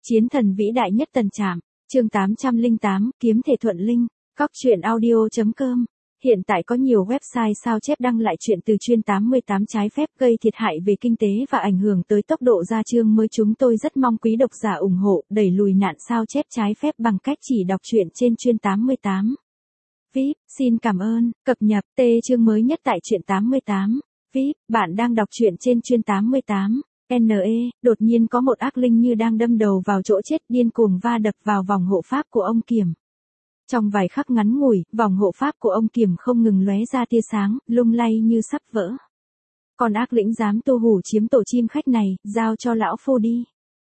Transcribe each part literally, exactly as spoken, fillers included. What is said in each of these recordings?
Chiến thần vĩ đại nhất Tần Trạm, chương tám trăm lẻ tám, kiếm thể thuận linh, cóc truyện audio chấm com. Hiện tại có nhiều website sao chép đăng lại chuyện từ chuyên tám mươi tám trái phép gây thiệt hại về kinh tế và ảnh hưởng tới tốc độ ra chương mới. Chúng tôi rất mong quý độc giả ủng hộ đẩy lùi nạn sao chép trái phép bằng cách chỉ đọc truyện trên chuyên tám mươi tám. vê i pê, xin cảm ơn, cập nhật T chương mới nhất tại truyện tám mươi tám. vê i pê, bạn đang đọc truyện trên chuyên tám mươi tám. en e, đột nhiên có một ác linh như đang đâm đầu vào chỗ chết điên cuồng va đập vào vòng hộ pháp của ông Kiểm. Trong vài khắc ngắn ngủi, vòng hộ pháp của ông Kiểm không ngừng lóe ra tia sáng, lung lay như sắp vỡ. Còn ác lĩnh dám tô hủ chiếm tổ chim khách này, giao cho lão phu đi.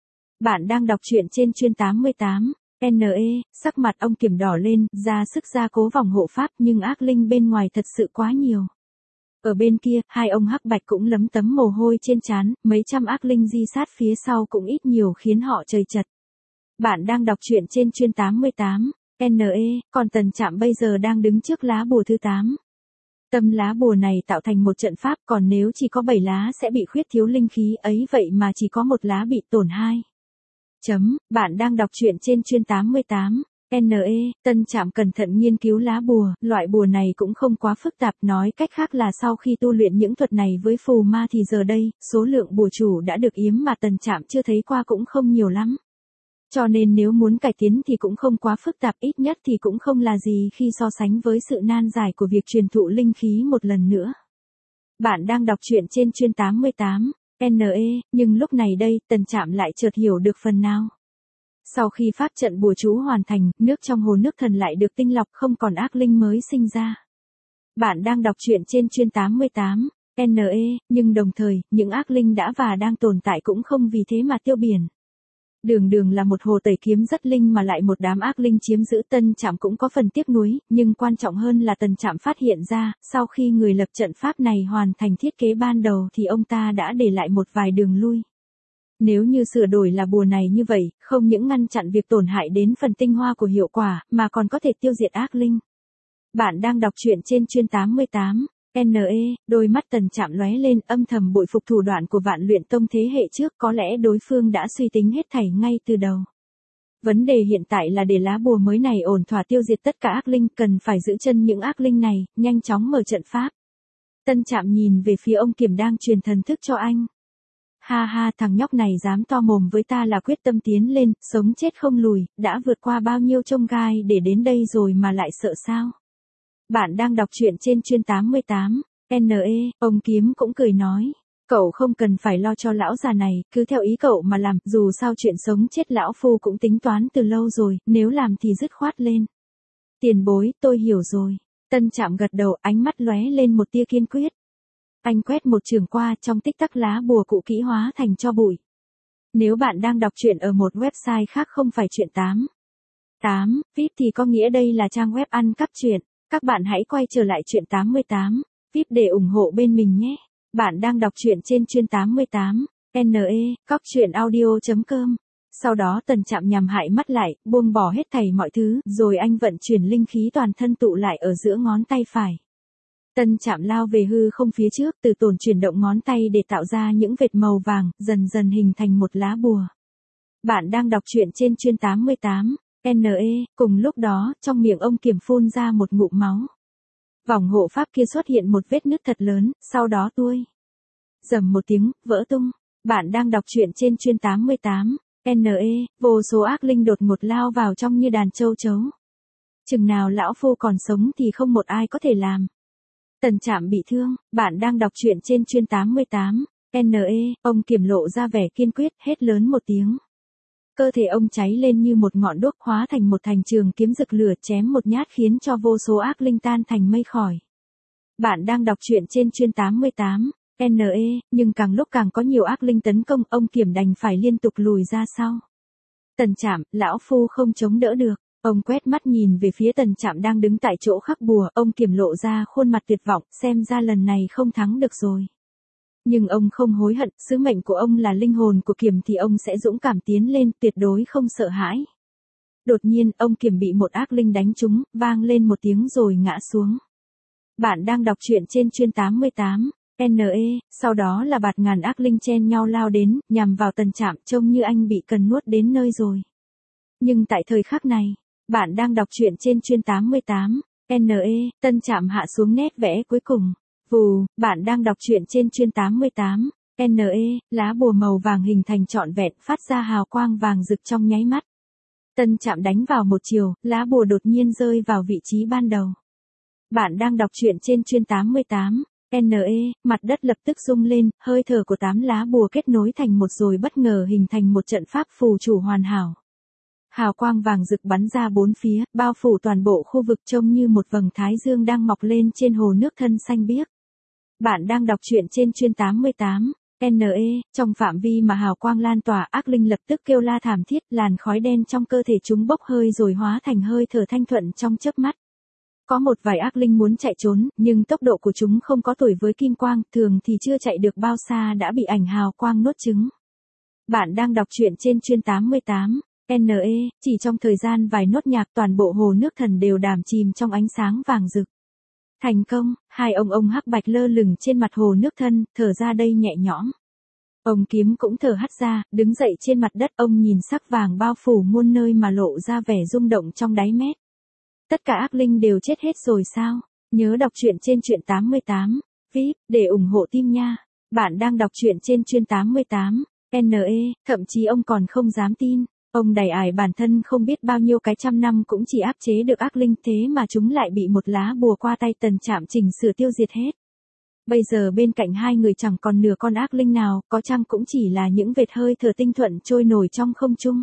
Bạn đang đọc truyện trên chuyên tám mươi tám. en e, sắc mặt ông Kiểm đỏ lên, ra sức gia cố vòng hộ pháp nhưng ác linh bên ngoài thật sự quá nhiều. Ở bên kia, hai ông hắc bạch cũng lấm tấm mồ hôi trên trán, mấy trăm ác linh di sát phía sau cũng ít nhiều khiến họ trời chật. Bạn đang đọc truyện trên chuyên tám mươi tám. en e, còn Tần Trạm bây giờ đang đứng trước lá bùa thứ tám. Tâm lá bùa này tạo thành một trận pháp, còn nếu chỉ có bảy lá sẽ bị khuyết thiếu linh khí ấy, vậy mà chỉ có một lá bị tổn hai. Chấm, bạn đang đọc truyện trên chuyên tám mươi tám. en e, Tần Trạm cẩn thận nghiên cứu lá bùa, loại bùa này cũng không quá phức tạp, nói cách khác là sau khi tu luyện những thuật này với phù ma thì giờ đây, số lượng bùa chủ đã được yếm mà Tần Trạm chưa thấy qua cũng không nhiều lắm. Cho nên nếu muốn cải tiến thì cũng không quá phức tạp, ít nhất thì cũng không là gì khi so sánh với sự nan giải của việc truyền thụ linh khí một lần nữa. Bạn đang đọc truyện trên chuyên tám mươi tám. en e, nhưng lúc này đây, Tần Trạm lại chợt hiểu được phần nào. Sau khi pháp trận bùa chú hoàn thành, nước trong hồ nước thần lại được tinh lọc, không còn ác linh mới sinh ra. Bạn đang đọc truyện trên chuyên tám mươi tám. en e, nhưng đồng thời, những ác linh đã và đang tồn tại cũng không vì thế mà tiêu biển. Đường đường là một hồ tẩy kiếm rất linh mà lại một đám ác linh chiếm giữ. Tần Trạm cũng có phần tiếc nuối, nhưng quan trọng hơn là Tần Trạm phát hiện ra, sau khi người lập trận pháp này hoàn thành thiết kế ban đầu thì ông ta đã để lại một vài đường lui. Nếu như sửa đổi là bùa này như vậy, không những ngăn chặn việc tổn hại đến phần tinh hoa của hiệu quả, mà còn có thể tiêu diệt ác linh. Bạn đang đọc truyện trên chuyên tám mươi tám. en e, đôi mắt Tần Trạm lóe lên, âm thầm bội phục thủ đoạn của Vạn Luyện Tông thế hệ trước, có lẽ đối phương đã suy tính hết thảy ngay từ đầu. Vấn đề hiện tại là để lá bùa mới này ổn thỏa tiêu diệt tất cả ác linh, cần phải giữ chân những ác linh này, nhanh chóng mở trận pháp. Tần Trạm nhìn về phía ông Kiểm đang truyền thần thức cho anh. Ha ha, thằng nhóc này dám to mồm với ta là quyết tâm tiến lên, sống chết không lùi, đã vượt qua bao nhiêu chông gai để đến đây rồi mà lại sợ sao? Bạn đang đọc truyện trên chuyên tám mươi tám. en e, ông Kiếm cũng cười nói. Cậu không cần phải lo cho lão già này, cứ theo ý cậu mà làm, dù sao chuyện sống chết lão phu cũng tính toán từ lâu rồi, nếu làm thì dứt khoát lên. Tiền bối, tôi hiểu rồi. Tần Trạm gật đầu, ánh mắt lóe lên một tia kiên quyết. Anh quét một chưởng qua, trong tích tắc lá bùa cũ kỹ hóa thành tro bụi. Nếu bạn đang đọc truyện ở một website khác không phải truyện tám mươi tám, vê i pê thì có nghĩa đây là trang web ăn cắp truyện. Các bạn hãy quay trở lại truyện tám mươi tám, vê i pê để ủng hộ bên mình nhé. Bạn đang đọc truyện trên chuyên tám mươi tám. en e, cóc truyện audio chấm com. Sau đó Tần Trạm nhắm hại mắt lại, buông bỏ hết thảy mọi thứ, rồi anh vận chuyển linh khí toàn thân tụ lại ở giữa ngón tay phải. Tần Trạm lao về hư không phía trước, từ tổn chuyển động ngón tay để tạo ra những vệt màu vàng, dần dần hình thành một lá bùa. Bạn đang đọc truyện trên chuyên tám mươi tám. en e, cùng lúc đó, trong miệng ông Kiểm phun ra một ngụm máu. Vòng hộ pháp kia xuất hiện một vết nứt thật lớn, sau đó tuôi. Rầm một tiếng, vỡ tung. Bạn đang đọc truyện trên chuyên tám mươi tám. en e, vô số ác linh đột ngột lao vào trong như đàn châu chấu. Chừng nào lão phu còn sống thì không một ai có thể làm. Tần Trạm bị thương. Bạn đang đọc truyện trên chuyên tám mươi tám. en e, ông Kiểm lộ ra vẻ kiên quyết, hét lớn một tiếng. Cơ thể ông cháy lên như một ngọn đuốc, hóa thành một thành trường kiếm rực lửa, chém một nhát khiến cho vô số ác linh tan thành mây khói. Bạn đang đọc truyện trên chuyên tám mươi tám. en e, nhưng càng lúc càng có nhiều ác linh tấn công, ông Kiểm đành phải liên tục lùi ra sau. Tần Trạm, lão phu không chống đỡ được. Ông quét mắt nhìn về phía Tần Trạm đang đứng tại chỗ khắc bùa, ông Kiểm lộ ra khuôn mặt tuyệt vọng, xem ra lần này không thắng được rồi. Nhưng ông không hối hận, sứ mệnh của ông là linh hồn của Kiểm thì ông sẽ dũng cảm tiến lên, tuyệt đối không sợ hãi. Đột nhiên, ông Kiểm bị một ác linh đánh trúng, vang lên một tiếng rồi ngã xuống. Bạn đang đọc truyện trên chuyên tám mươi tám. N E, sau đó là bạt ngàn ác linh chen nhau lao đến, nhằm vào Tần Trạm, trông như anh bị cần nuốt đến nơi rồi. Nhưng tại thời khắc này, bạn đang đọc truyện trên chuyên tám mươi tám, N E, Tân Trạm hạ xuống nét vẽ cuối cùng. Vù, bạn đang đọc truyện trên chuyên tám mươi tám, N E, lá bùa màu vàng hình thành trọn vẹn, phát ra hào quang vàng rực trong nháy mắt. Tân Trạm đánh vào một chiều, lá bùa đột nhiên rơi vào vị trí ban đầu. Bạn đang đọc truyện trên chuyên tám mươi tám, N E, mặt đất lập tức rung lên, hơi thở của tám lá bùa kết nối thành một rồi bất ngờ hình thành một trận pháp phù chủ hoàn hảo. Hào quang vàng rực bắn ra bốn phía, bao phủ toàn bộ khu vực trông như một vầng thái dương đang mọc lên trên hồ nước thân xanh biếc. Bạn đang đọc truyện trên chuyên tám mươi tám, N E, trong phạm vi mà hào quang lan tỏa, ác linh lập tức kêu la thảm thiết, làn khói đen trong cơ thể chúng bốc hơi rồi hóa thành hơi thở thanh thuận trong chớp mắt. Có một vài ác linh muốn chạy trốn, nhưng tốc độ của chúng không có tuổi với kim quang, thường thì chưa chạy được bao xa đã bị ảnh hào quang nuốt chửng. Bạn đang đọc truyện trên chuyên tám mươi tám, N E, chỉ trong thời gian vài nốt nhạc toàn bộ hồ nước thần đều đàm chìm trong ánh sáng vàng rực. Thành công, hai ông ông hắc bạch lơ lửng trên mặt hồ nước thân, thở ra đây nhẹ nhõm. Ông kiếm cũng thở hắt ra, đứng dậy trên mặt đất, ông nhìn sắc vàng bao phủ muôn nơi mà lộ ra vẻ rung động trong đáy mét. Tất cả ác linh đều chết hết rồi sao? Nhớ đọc truyện trên chuyên tám mươi tám, vê i pê, để ủng hộ team nha. Bạn đang đọc truyện trên chuyên tám mươi tám, N E, thậm chí ông còn không dám tin. Ông đầy ải bản thân không biết bao nhiêu cái trăm năm cũng chỉ áp chế được ác linh, thế mà chúng lại bị một lá bùa qua tay Tần Trạm chỉnh sửa tiêu diệt hết. Bây giờ bên cạnh hai người chẳng còn nửa con ác linh nào, có chăng cũng chỉ là những vệt hơi thở tinh thuận trôi nổi trong không trung.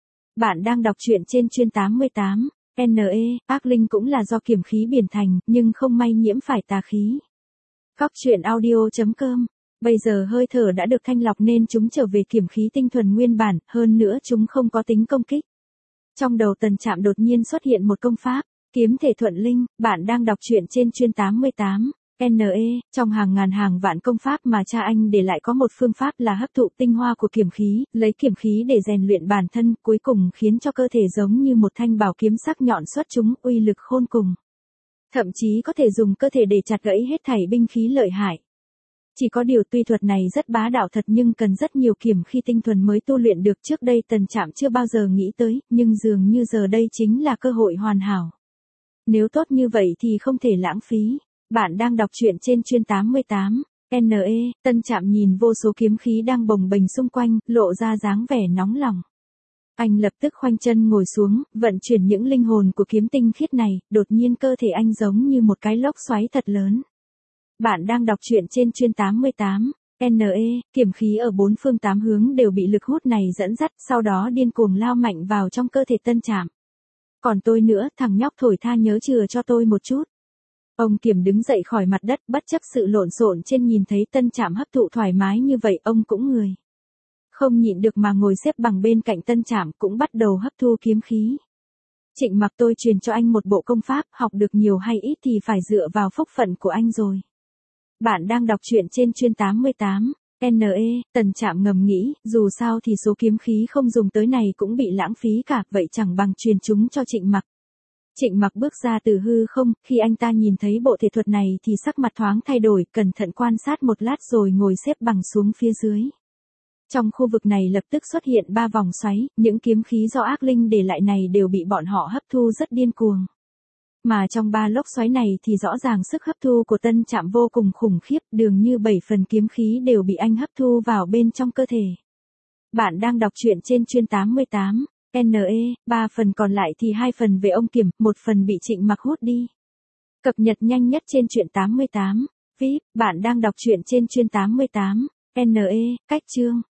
Bạn đang đọc truyện trên chuyên tám mươi tám, N E, ác linh cũng là do kiểm khí biển thành, nhưng không may nhiễm phải tà khí. Cóc truyện audio chấm com. Bây giờ hơi thở đã được thanh lọc nên chúng trở về kiểm khí tinh thuần nguyên bản, hơn nữa chúng không có tính công kích. Trong đầu Tần Trạm đột nhiên xuất hiện một công pháp, kiếm thể thuận linh. Bạn đang đọc truyện trên chuyên tám mươi tám, N E, trong hàng ngàn hàng vạn công pháp mà cha anh để lại có một phương pháp là hấp thụ tinh hoa của kiểm khí, lấy kiểm khí để rèn luyện bản thân, cuối cùng khiến cho cơ thể giống như một thanh bảo kiếm sắc nhọn xuất chúng, uy lực khôn cùng. Thậm chí có thể dùng cơ thể để chặt gãy hết thảy binh khí lợi hại. Chỉ có điều tuy thuật này rất bá đạo thật nhưng cần rất nhiều kiểm khí tinh thuần mới tu luyện được, trước đây Tần Trạm chưa bao giờ nghĩ tới, nhưng dường như giờ đây chính là cơ hội hoàn hảo. Nếu tốt như vậy thì không thể lãng phí. Bạn đang đọc truyện trên chuyên tám mươi tám, N E, Tân Trạm nhìn vô số kiếm khí đang bồng bềnh xung quanh, lộ ra dáng vẻ nóng lòng. Anh lập tức khoanh chân ngồi xuống, vận chuyển những linh hồn của kiếm tinh khiết này, đột nhiên cơ thể anh giống như một cái lốc xoáy thật lớn. Bạn đang đọc truyện trên chuyên tám mươi tám, N E, kiểm khí ở bốn phương tám hướng đều bị lực hút này dẫn dắt, sau đó điên cuồng lao mạnh vào trong cơ thể Tân Trạm. Còn tôi nữa, thằng nhóc thổi tha nhớ chừa cho tôi một chút. Ông Kiểm đứng dậy khỏi mặt đất, bất chấp sự lộn xộn trên, nhìn thấy Tân Trạm hấp thụ thoải mái như vậy, ông cũng người. Không nhịn được mà ngồi xếp bằng bên cạnh Tân Trạm, cũng bắt đầu hấp thu kiếm khí. Trịnh Mặc, tôi truyền cho anh một bộ công pháp, học được nhiều hay ít thì phải dựa vào phúc phận của anh rồi. Bạn đang đọc truyện trên chuyên tám mươi tám, N E, Tần Trạm ngầm nghĩ, dù sao thì số kiếm khí không dùng tới này cũng bị lãng phí cả, vậy chẳng bằng truyền chúng cho Trịnh Mặc. Trịnh Mặc bước ra từ hư không, khi anh ta nhìn thấy bộ thể thuật này thì sắc mặt thoáng thay đổi, cẩn thận quan sát một lát rồi ngồi xếp bằng xuống phía dưới. Trong khu vực này lập tức xuất hiện ba vòng xoáy, những kiếm khí do ác linh để lại này đều bị bọn họ hấp thu rất điên cuồng. Mà trong ba lốc xoáy này thì rõ ràng sức hấp thu của Tân Trạm vô cùng khủng khiếp, dường như bảy phần kiếm khí đều bị anh hấp thu vào bên trong cơ thể. Bạn đang đọc truyện trên chuyên tám mươi tám, N E, ba phần còn lại thì hai phần về ông Kiểm, một phần bị Trịnh Mặc hút đi. Cập nhật nhanh nhất trên truyện tám mươi tám, vê i pê, bạn đang đọc truyện trên chuyên tám mươi tám, N E, cách chương.